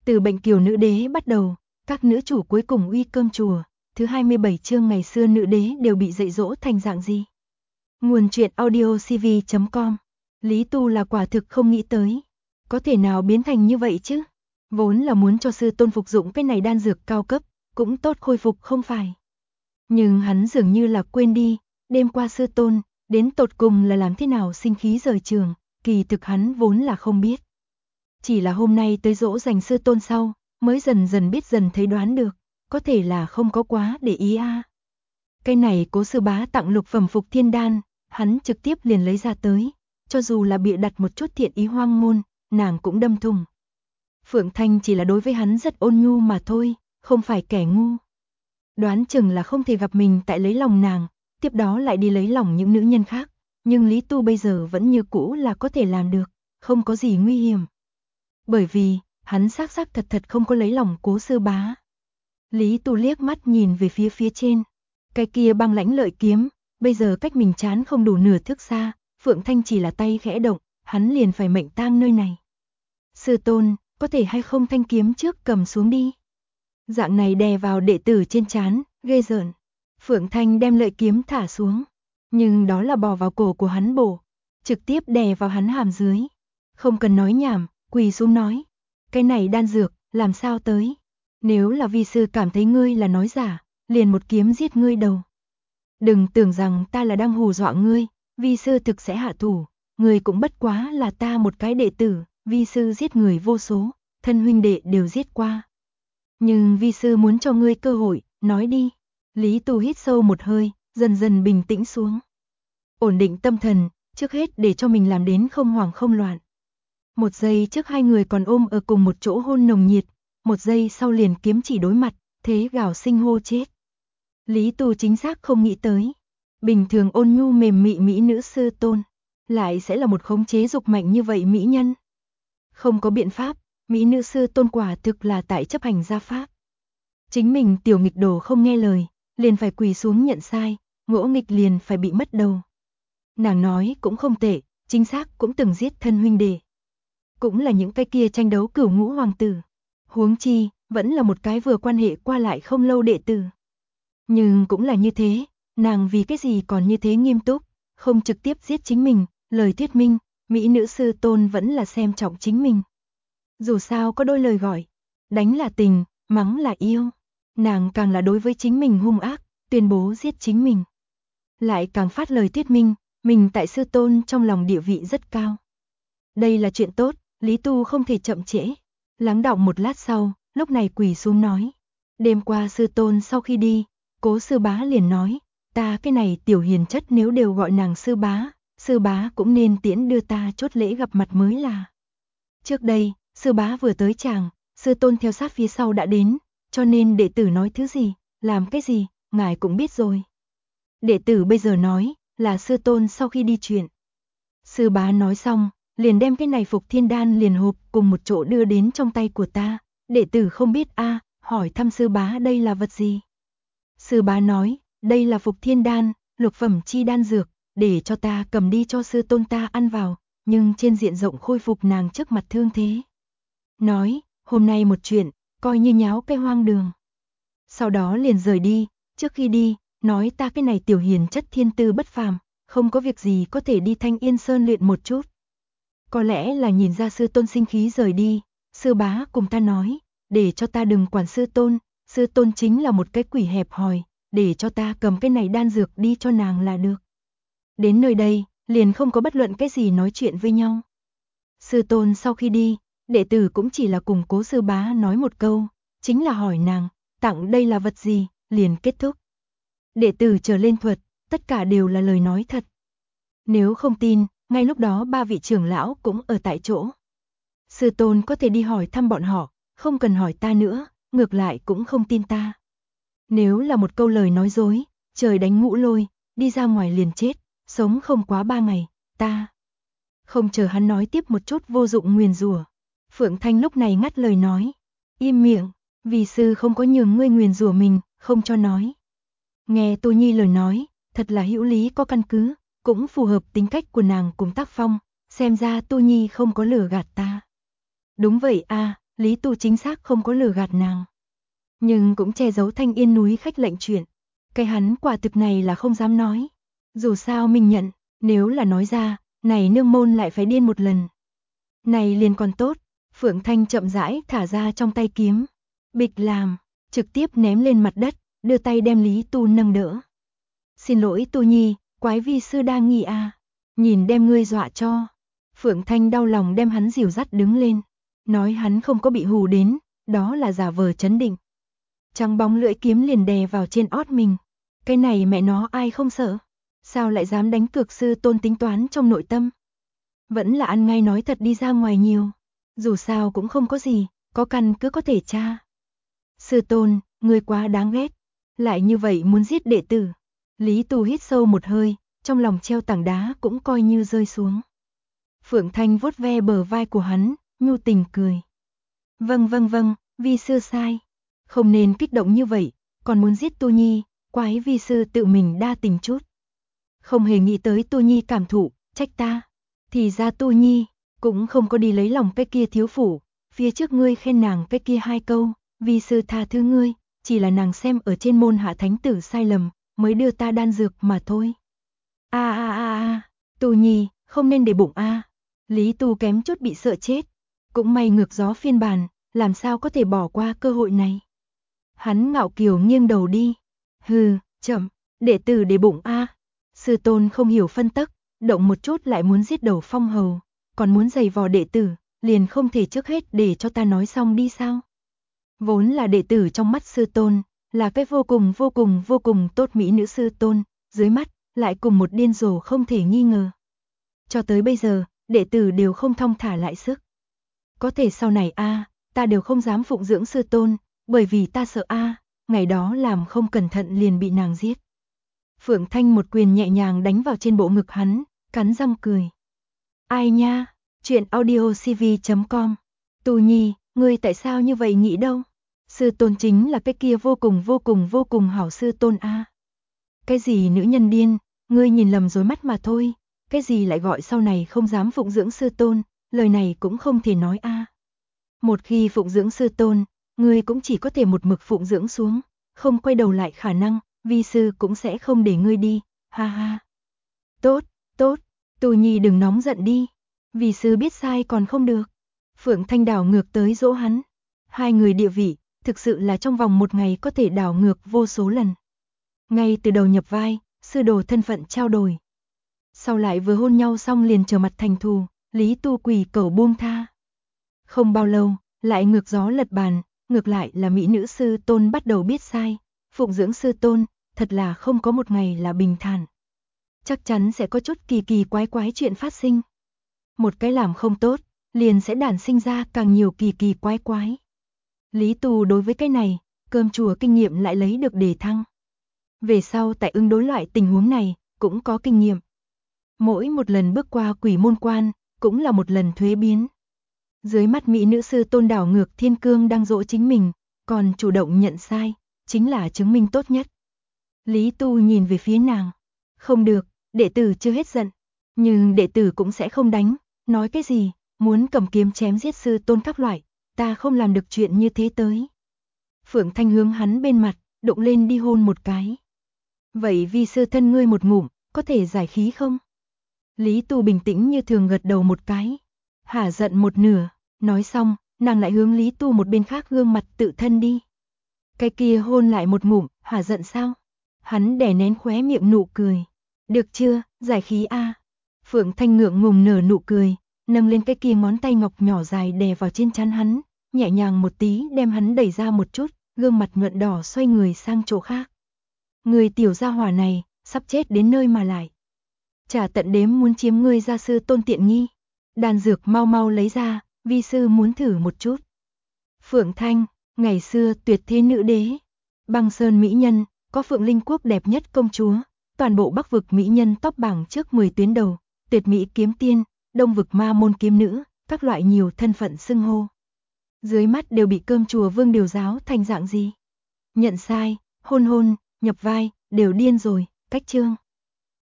Từ Bệnh Kiều Nữ Đế bắt đầu, các nữ chủ cuối cùng uy cơm chùa, thứ 27 chương ngày xưa nữ đế đều bị dạy dỗ thành dạng gì. Nguồn truyện audio cv.com. Lý Tu là quả thực không nghĩ tới, có thể nào biến thành như vậy chứ? Vốn là muốn cho sư tôn phục dụng cái này đan dược cao cấp, cũng tốt khôi phục không phải. Nhưng hắn dường như là quên đi, đêm qua sư tôn, đến tột cùng là làm thế nào sinh khí rời trường, kỳ thực hắn vốn là không biết. Chỉ là hôm nay tới dỗ dành sư tôn sau, mới dần dần biết dần thấy đoán được, có thể là không có quá để ý a. Cái này Cố sư bá tặng lục phẩm phục thiên đan, hắn trực tiếp liền lấy ra tới, cho dù là bịa đặt một chút thiện ý hoang ngôn, nàng cũng đâm thùng. Phượng Thanh chỉ là đối với hắn rất ôn nhu mà thôi, không phải kẻ ngu. Đoán chừng là không thể gặp mình tại lấy lòng nàng, tiếp đó lại đi lấy lòng những nữ nhân khác, nhưng Lý Tu bây giờ vẫn như cũ là có thể làm được, không có gì nguy hiểm. Bởi vì, hắn xác xác thật thật không có lấy lòng Cố sư bá. Lý Tu liếc mắt nhìn về phía trên, cái kia băng lãnh lợi kiếm, bây giờ cách mình chán không đủ nửa thước xa, Phượng Thanh chỉ là tay khẽ động, hắn liền phải mệnh tang nơi này. Sư tôn, có thể hay không thanh kiếm trước cầm xuống đi. Dạng này đè vào đệ tử trên trán, ghê rợn. Phượng Thanh đem lợi kiếm thả xuống, nhưng đó là bò vào cổ của hắn bổ, trực tiếp đè vào hắn hàm dưới. Không cần nói nhảm, quỳ xuống nói, cái này đan dược, làm sao tới? Nếu là vi sư cảm thấy ngươi là nói giả, liền một kiếm giết ngươi đầu. Đừng tưởng rằng ta là đang hù dọa ngươi, vi sư thực sẽ hạ thủ, ngươi cũng bất quá là ta một cái đệ tử, vi sư giết người vô số, thân huynh đệ đều giết qua. Nhưng vi sư muốn cho ngươi cơ hội, nói đi. Lý Tu hít sâu một hơi, dần dần bình tĩnh xuống. Ổn định tâm thần, trước hết để cho mình làm đến không hoảng không loạn. Một giây trước hai người còn ôm ở cùng một chỗ hôn nồng nhiệt, một giây sau liền kiếm chỉ đối mặt, thế gào sinh hô chết. Lý Tu chính xác không nghĩ tới, bình thường ôn nhu mềm mị mỹ nữ sư tôn, lại sẽ là một khống chế dục mạnh như vậy mỹ nhân. Không có biện pháp, mỹ nữ sư tôn quả thực là tại chấp hành gia pháp. Chính mình tiểu nghịch đồ không nghe lời, liền phải quỳ xuống nhận sai, ngỗ nghịch liền phải bị mất đầu. Nàng nói cũng không tệ, chính xác cũng từng giết thân huynh đệ. Cũng là những cái kia tranh đấu cửu ngũ hoàng tử. Huống chi, vẫn là một cái vừa quan hệ qua lại không lâu đệ tử. Nhưng cũng là như thế, nàng vì cái gì còn như thế nghiêm túc, không trực tiếp giết chính mình, lời thuyết minh, mỹ nữ sư tôn vẫn là xem trọng chính mình. Dù sao có đôi lời gọi, đánh là tình, mắng là yêu, nàng càng là đối với chính mình hung ác, tuyên bố giết chính mình. Lại càng phát lời thuyết minh, mình tại sư tôn trong lòng địa vị rất cao. Đây là chuyện tốt, Lý Tu không thể chậm trễ. Lắng đọng một lát sau, lúc này quỳ xuống nói. Đêm qua sư tôn sau khi đi, Cố sư bá liền nói, ta cái này tiểu hiền chất nếu đều gọi nàng sư bá cũng nên tiễn đưa ta chốt lễ gặp mặt mới là. Trước đây, sư bá vừa tới chàng, sư tôn theo sát phía sau đã đến, cho nên đệ tử nói thứ gì, làm cái gì, ngài cũng biết rồi. Đệ tử bây giờ nói, là sư tôn sau khi đi chuyện. Sư bá nói xong, liền đem cái này phục thiên đan liền hộp cùng một chỗ đưa đến trong tay của ta, đệ tử không biết a, hỏi thăm sư bá đây là vật gì. Sư bá nói, đây là phục thiên đan, lục phẩm chi đan dược, để cho ta cầm đi cho sư tôn ta ăn vào, nhưng trên diện rộng khôi phục nàng trước mặt thương thế. Nói, hôm nay một chuyện, coi như nháo cái hoang đường. Sau đó liền rời đi, trước khi đi, nói ta cái này tiểu hiền chất thiên tư bất phàm, không có việc gì có thể đi Thanh Yên Sơn luyện một chút. Có lẽ là nhìn ra sư tôn sinh khí rời đi, sư bá cùng ta nói, để cho ta đừng quản sư tôn chính là một cái quỷ hẹp hòi, để cho ta cầm cái này đan dược đi cho nàng là được. Đến nơi đây, liền không có bất luận cái gì nói chuyện với nhau. Sư tôn sau khi đi, đệ tử cũng chỉ là cùng Cố sư bá nói một câu, chính là hỏi nàng, tặng đây là vật gì, liền kết thúc. Đệ tử trở lên thuật, tất cả đều là lời nói thật. Nếu không tin, ngay lúc đó ba vị trưởng lão cũng ở tại chỗ. Sư tôn có thể đi hỏi thăm bọn họ, không cần hỏi ta nữa, ngược lại cũng không tin ta. Nếu là một câu lời nói dối, trời đánh ngũ lôi, đi ra ngoài liền chết, sống không quá 3 ngày, ta. Không chờ hắn nói tiếp một chút vô dụng nguyền rủa, Phượng Thanh lúc này ngắt lời nói, im miệng, vì sư không có nhường ngươi nguyền rủa mình, không cho nói. Nghe Tô Nhi lời nói, thật là hữu lý có căn cứ, cũng phù hợp tính cách của nàng cùng tác phong, xem ra Tô Nhi không có lừa gạt ta. Đúng vậy a, Lý Tu chính xác không có lừa gạt nàng. Nhưng cũng che giấu Thanh Yên núi khách lệnh chuyện. Cái hắn quả thực này là không dám nói. Dù sao mình nhận, nếu là nói ra, này nương môn lại phải điên một lần. Này liền còn tốt, Phượng Thanh chậm rãi thả ra trong tay kiếm. Bịch làm, trực tiếp ném lên mặt đất, đưa tay đem Lý Tu nâng đỡ. Xin lỗi Tu Nhi, quái vi sư đa nghi à. Nhìn đem ngươi dọa cho. Phượng Thanh đau lòng đem hắn dìu dắt đứng lên. Nói hắn không có bị hù đến, đó là giả vờ chấn định. Trắng bóng lưỡi kiếm liền đè vào trên ót mình. Cái này mẹ nó ai không sợ. Sao lại dám đánh cược sư tôn tính toán trong nội tâm. Vẫn là ăn ngay nói thật đi ra ngoài nhiều. Dù sao cũng không có gì, có căn cứ có thể tra. Sư tôn, ngươi quá đáng ghét. Lại như vậy muốn giết đệ tử. Lý Tu hít sâu một hơi, trong lòng treo tảng đá cũng coi như rơi xuống. Phượng Thanh vuốt ve bờ vai của hắn, nhu tình cười. Vâng, vi sư sai. Không nên kích động như vậy, còn muốn giết Tu Nhi, quái vi sư tự mình đa tình chút. Không hề nghĩ tới Tu Nhi cảm thụ, trách ta. Thì ra Tu Nhi, cũng không có đi lấy lòng cái kia thiếu phủ, phía trước ngươi khen nàng cái kia 2 câu, vi sư tha thứ ngươi, chỉ là nàng xem ở trên môn hạ thánh tử sai lầm, mới đưa ta đan dược mà thôi. Tu Nhi, không nên để bụng a. Lý Tu kém chút bị sợ chết, cũng may ngược gió phiên bản, làm sao có thể bỏ qua cơ hội này. Hắn ngạo kiều nghiêng đầu đi. Hừ, chậm, đệ tử để bụng a. Sư tôn không hiểu phân tắc, động một chút lại muốn giết đầu Phong hầu, còn muốn giày vò đệ tử, liền không thể trước hết để cho ta nói xong đi sao? Vốn là đệ tử trong mắt sư tôn, là cái vô cùng tốt mỹ nữ sư tôn, dưới mắt lại cùng một điên rồ không thể nghi ngờ. Cho tới bây giờ, đệ tử đều không thong thả lại sức. Có thể sau này ta đều không dám phụng dưỡng sư tôn, bởi vì ta sợ ngày đó làm không cẩn thận liền bị nàng giết. Phượng Thanh một quyền nhẹ nhàng đánh vào trên bộ ngực hắn, cắn răng cười. Ai nha, chuyện audiocv.com. Tu Nhi, ngươi tại sao như vậy nghĩ đâu? Sư tôn chính là cái kia vô cùng hảo sư tôn a. Cái gì nữ nhân điên, ngươi nhìn lầm rồi mắt mà thôi, cái gì lại gọi sau này không dám phụng dưỡng sư tôn, lời này cũng không thể nói a. Một khi phụng dưỡng sư tôn, ngươi cũng chỉ có thể một mực phụng dưỡng xuống, không quay đầu lại khả năng, vi sư cũng sẽ không để ngươi đi, ha ha. Tốt, Tu Nhi đừng nóng giận đi, vi sư biết sai còn không được. Phượng Thanh đảo ngược tới dỗ hắn. Hai người địa vị, thực sự là trong vòng một ngày có thể đảo ngược vô số lần. Ngay từ đầu nhập vai, sư đồ thân phận trao đổi. Sau lại vừa hôn nhau xong liền trở mặt thành thù, Lý Tu quỳ cầu buông tha. Không bao lâu, lại ngược gió lật bàn, ngược lại là mỹ nữ sư tôn bắt đầu biết sai. Phụng dưỡng sư tôn, thật là không có một ngày là bình thản. Chắc chắn sẽ có chút kỳ quái chuyện phát sinh. Một cái làm không tốt, liền sẽ đản sinh ra càng nhiều kỳ quái. Lý Tu đối với cái này, cơm chùa kinh nghiệm lại lấy được đề thăng. Về sau tại ứng đối loại tình huống này, cũng có kinh nghiệm. Mỗi một lần bước qua quỷ môn quan, cũng là một lần thuế biến. Dưới mắt mỹ nữ sư tôn đảo ngược thiên cương đang dỗ chính mình, còn chủ động nhận sai, chính là chứng minh tốt nhất. Lý Tu nhìn về phía nàng. Không được, đệ tử chưa hết giận. Nhưng đệ tử cũng sẽ không đánh, nói cái gì, muốn cầm kiếm chém giết sư tôn các loại, ta không làm được chuyện như thế tới. Phượng Thanh hướng hắn bên mặt, đụng lên đi hôn một cái. Vậy vi sư thân ngươi một ngụm, có thể giải khí không? Lý Tu bình tĩnh như thường gật đầu một cái. Hả giận một nửa, nói xong, nàng lại hướng Lý Tu một bên khác gương mặt tự thân đi. Cái kia hôn lại một ngụm, hả giận sao? Hắn đè nén khóe miệng nụ cười. Được chưa, giải khí a. Phượng Thanh ngượng ngùng nở nụ cười, nâng lên cái kia ngón tay ngọc nhỏ dài đè vào trên trán hắn, nhẹ nhàng một tí đem hắn đẩy ra một chút, gương mặt nhuận đỏ xoay người sang chỗ khác. Người tiểu gia hỏa này, sắp chết đến nơi mà lại. Trả tận đếm muốn chiếm ngươi gia sư tôn tiện nghi. Đan dược mau lấy ra, vi sư muốn thử một chút. Phượng Thanh, ngày xưa tuyệt thế nữ đế. Băng Sơn mỹ nhân, có Phượng Linh Quốc đẹp nhất công chúa. Toàn bộ Bắc vực mỹ nhân top bảng trước 10 tuyến đầu. Tuyệt mỹ kiếm tiên, Đông vực ma môn kiếm nữ, các loại nhiều thân phận xưng hô. Dưới mắt đều bị cơm chùa vương điều giáo thành dạng gì? Nhận sai, hôn, nhập vai, đều điên rồi, cách chương.